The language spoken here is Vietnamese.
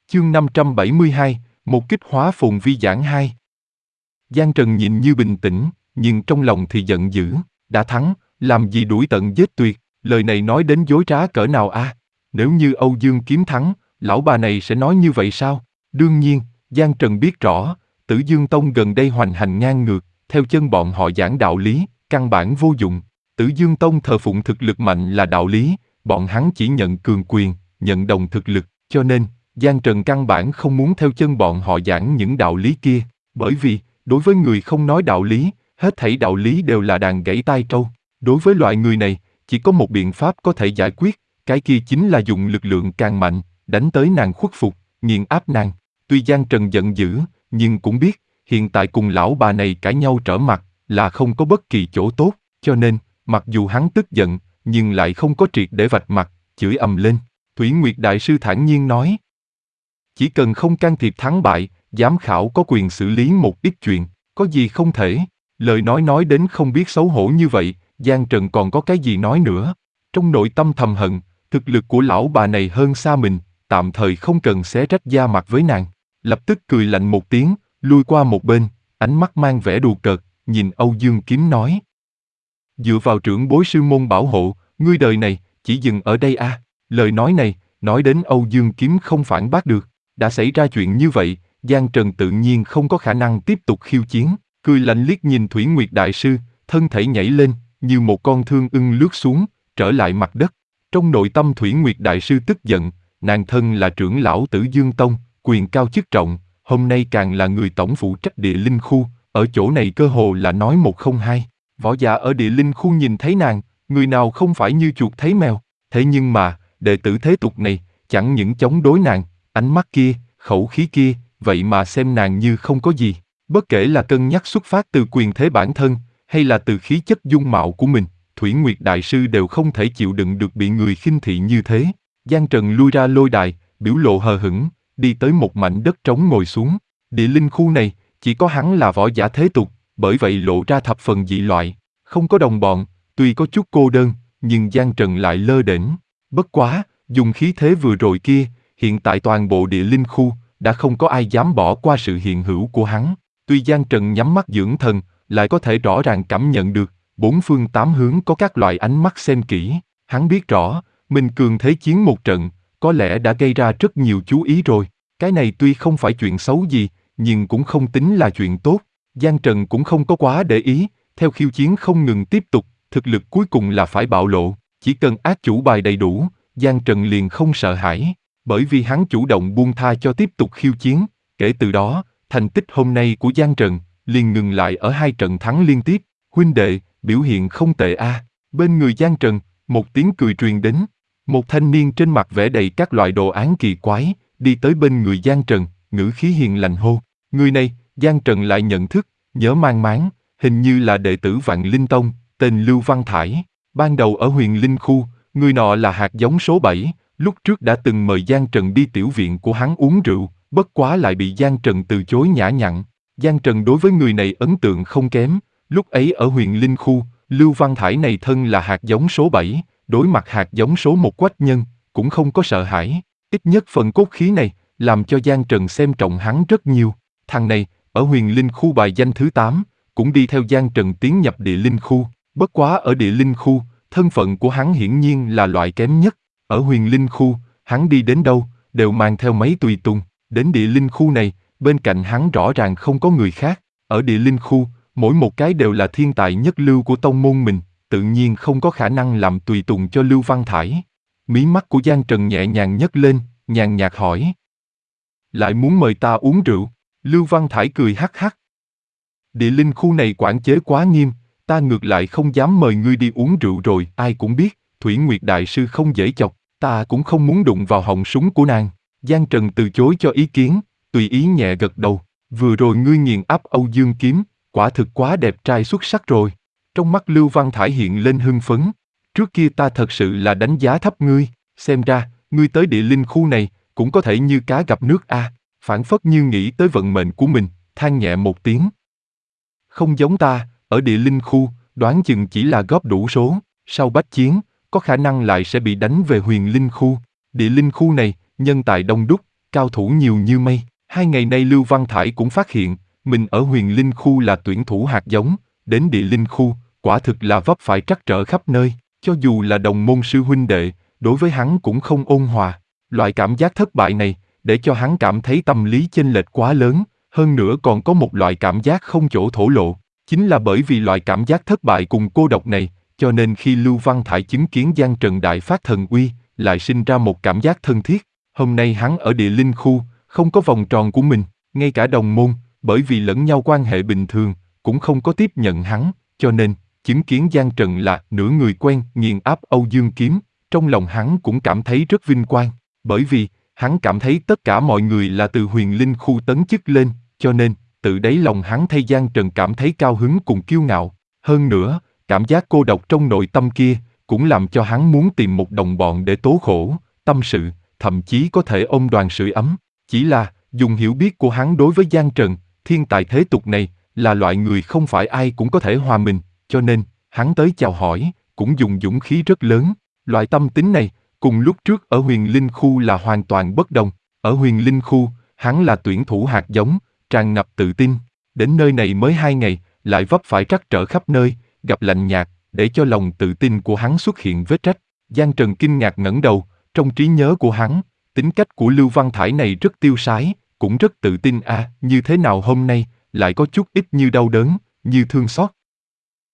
Chương 572, một kích hóa phồn vi giảng 2. Giang Trần nhìn như bình tĩnh, nhưng trong lòng thì giận dữ, đã thắng, làm gì đuổi tận giết tuyệt, lời này nói đến dối trá cỡ nào a? Nếu như Âu Dương Kiếm thắng, lão bà này sẽ nói như vậy sao? Đương nhiên, Giang Trần biết rõ, Tử Dương Tông gần đây hoành hành ngang ngược, theo chân bọn họ giảng đạo lý, căn bản vô dụng. Tử Dương Tông thờ phụng thực lực mạnh là đạo lý, bọn hắn chỉ nhận cường quyền, nhận đồng thực lực, cho nên, Giang Trần căn bản không muốn theo chân bọn họ giảng những đạo lý kia, bởi vì, đối với người không nói đạo lý, hết thảy đạo lý đều là đàn gãy tai trâu. Đối với loại người này, chỉ có một biện pháp có thể giải quyết, cái kia chính là dùng lực lượng càng mạnh, đánh tới nàng khuất phục, nghiền áp nàng. Tuy Giang Trần giận dữ, nhưng cũng biết, hiện tại cùng lão bà này cãi nhau trở mặt, là không có bất kỳ chỗ tốt, cho nên, mặc dù hắn tức giận, nhưng lại không có triệt để vạch mặt, chửi ầm lên. Thủy Nguyệt Đại Sư thản nhiên nói, chỉ cần không can thiệp thắng bại, giám khảo có quyền xử lý một ít chuyện, có gì không thể. Lời nói đến không biết xấu hổ như vậy, Giang Trần còn có cái gì nói nữa. Trong nội tâm thầm hận, thực lực của lão bà này hơn xa mình, tạm thời không cần xé rách da mặt với nàng. Lập tức cười lạnh một tiếng, lui qua một bên, ánh mắt mang vẻ đùa cợt, nhìn Âu Dương Kiếm nói. Dựa vào trưởng bối sư môn bảo hộ, ngươi đời này, chỉ dừng ở đây a. Lời nói này, nói đến Âu Dương Kiếm không phản bác được. Đã xảy ra chuyện như vậy, Giang Trần tự nhiên không có khả năng tiếp tục khiêu chiến, cười lạnh liếc nhìn Thủy Nguyệt Đại Sư, thân thể nhảy lên, như một con thương ưng lướt xuống, trở lại mặt đất. Trong nội tâm Thủy Nguyệt Đại Sư tức giận, nàng thân là trưởng lão Tử Dương Tông, quyền cao chức trọng, hôm nay càng là người tổng phụ trách địa linh khu, ở chỗ này cơ hồ là nói một không hai. Võ giả ở địa linh khu nhìn thấy nàng, người nào không phải như chuột thấy mèo, thế nhưng mà, đệ tử thế tục này, chẳng những chống đối nàng, ánh mắt kia, khẩu khí kia, vậy mà xem nàng như không có gì. Bất kể là cân nhắc xuất phát từ quyền thế bản thân, hay là từ khí chất dung mạo của mình, Thủy Nguyệt Đại Sư đều không thể chịu đựng được bị người khinh thị như thế. Giang Trần lui ra lôi đài, biểu lộ hờ hững, đi tới một mảnh đất trống ngồi xuống. Địa linh khu này, chỉ có hắn là võ giả thế tục, bởi vậy lộ ra thập phần dị loại, không có đồng bọn, tuy có chút cô đơn, nhưng Giang Trần lại lơ đễnh. Bất quá, dùng khí thế vừa rồi kia, hiện tại toàn bộ địa linh khu, đã không có ai dám bỏ qua sự hiện hữu của hắn. Tuy Giang Trần nhắm mắt dưỡng thần, lại có thể rõ ràng cảm nhận được, bốn phương tám hướng có các loại ánh mắt xem kỹ. Hắn biết rõ, mình cường thế chiến một trận, có lẽ đã gây ra rất nhiều chú ý rồi. Cái này tuy không phải chuyện xấu gì, nhưng cũng không tính là chuyện tốt. Giang Trần cũng không có quá để ý, theo khiêu chiến không ngừng tiếp tục, thực lực cuối cùng là phải bạo lộ. Chỉ cần át chủ bài đầy đủ, Giang Trần liền không sợ hãi. Bởi vì hắn chủ động buông tha cho tiếp tục khiêu chiến, kể từ đó, thành tích hôm nay của Giang Trần liền ngừng lại ở 2 trận thắng liên tiếp. Huynh đệ, biểu hiện không tệ a. Bên người Giang Trần, một tiếng cười truyền đến. Một thanh niên trên mặt vẽ đầy các loại đồ án kỳ quái, đi tới bên người Giang Trần, ngữ khí hiền lành hô. Người này, Giang Trần lại nhận thức, nhớ mang máng, hình như là đệ tử Vạn Linh Tông, tên Lưu Văn Thải. Ban đầu ở Huyền Linh Khu, người nọ là hạt giống số 7. Lúc trước đã từng mời Giang Trần đi tiểu viện của hắn uống rượu, bất quá lại bị Giang Trần từ chối nhã nhặn. Giang Trần đối với người này ấn tượng không kém, lúc ấy ở Huyền Linh Khu, Lưu Văn Thải này thân là hạt giống số 7, đối mặt hạt giống số 1 Quách Nhân, cũng không có sợ hãi. Ít nhất phần cốt khí này, làm cho Giang Trần xem trọng hắn rất nhiều. Thằng này, ở Huyền Linh Khu bài danh thứ 8, cũng đi theo Giang Trần tiến nhập địa linh khu, bất quá ở địa linh khu, thân phận của hắn hiển nhiên là loại kém nhất. Ở Huyền Linh Khu, hắn đi đến đâu, đều mang theo mấy tùy tùng. Đến địa linh khu này, bên cạnh hắn rõ ràng không có người khác. Ở địa linh khu, mỗi một cái đều là thiên tài nhất lưu của tông môn mình, tự nhiên không có khả năng làm tùy tùng cho Lưu Văn Thải. Mí mắt của Giang Trần nhẹ nhàng nhấc lên, nhàn nhạt hỏi. Lại muốn mời ta uống rượu? Lưu Văn Thải cười hắc hắc. Địa linh khu này quản chế quá nghiêm, ta ngược lại không dám mời ngươi đi uống rượu rồi. Ai cũng biết, Thủy Nguyệt Đại Sư không dễ chọc, ta cũng không muốn đụng vào họng súng của nàng. Giang Trần từ chối cho ý kiến, tùy ý nhẹ gật đầu. Vừa rồi ngươi nghiền áp Âu Dương Kiếm, quả thực quá đẹp trai xuất sắc rồi. Trong mắt Lưu Văn Thải hiện lên hưng phấn. Trước kia ta thật sự là đánh giá thấp ngươi, xem ra, ngươi tới địa linh khu này, cũng có thể như cá gặp nước a. Phảng phất như nghĩ tới vận mệnh của mình, than nhẹ một tiếng. Không giống ta, ở địa linh khu, đoán chừng chỉ là góp đủ số, sau bách chiến, có khả năng lại sẽ bị đánh về Huyền Linh Khu. Địa linh khu này, nhân tài đông đúc, cao thủ nhiều như mây. 2 ngày nay Lưu Văn Thải cũng phát hiện, mình ở Huyền Linh Khu là tuyển thủ hạt giống, đến Địa Linh Khu, quả thực là vấp phải trắc trở khắp nơi, cho dù là đồng môn sư huynh đệ, đối với hắn cũng không ôn hòa. Loại cảm giác thất bại này, để cho hắn cảm thấy tâm lý chênh lệch quá lớn, hơn nữa còn có một loại cảm giác không chỗ thổ lộ. Chính là bởi vì loại cảm giác thất bại cùng cô độc này, cho nên khi Lưu Văn Thải chứng kiến Giang Trần đại phát thần uy, lại sinh ra một cảm giác thân thiết. Hôm nay hắn ở Địa Linh Khu, không có vòng tròn của mình, ngay cả đồng môn, bởi vì lẫn nhau quan hệ bình thường, cũng không có tiếp nhận hắn, cho nên, chứng kiến Giang Trần là nửa người quen nghiền áp Âu Dương Kiếm, trong lòng hắn cũng cảm thấy rất vinh quang, bởi vì, hắn cảm thấy tất cả mọi người là từ Huyền Linh Khu tấn chức lên, cho nên, tự đáy lòng hắn thay Giang Trần cảm thấy cao hứng cùng kiêu ngạo. Hơn nữa, cảm giác cô độc trong nội tâm kia, cũng làm cho hắn muốn tìm một đồng bọn để tố khổ, tâm sự, thậm chí có thể ôm đoàn sưởi ấm. Chỉ là, dùng hiểu biết của hắn đối với Giang Trần, thiên tài thế tục này, là loại người không phải ai cũng có thể hòa mình, cho nên, hắn tới chào hỏi, cũng dùng dũng khí rất lớn. Loại tâm tính này, cùng lúc trước ở Huyền Linh Khu là hoàn toàn bất đồng. Ở Huyền Linh Khu, hắn là tuyển thủ hạt giống, tràn ngập tự tin. Đến nơi này mới 2 ngày, lại vấp phải trắc trở khắp nơi, gặp lạnh nhạt, để cho lòng tự tin của hắn xuất hiện vết rách. Giang Trần kinh ngạc ngẩng đầu, trong trí nhớ của hắn, tính cách của Lưu Văn Thải này rất tiêu sái, cũng rất tự tin như thế nào hôm nay, lại có chút ít như đau đớn, như thương xót.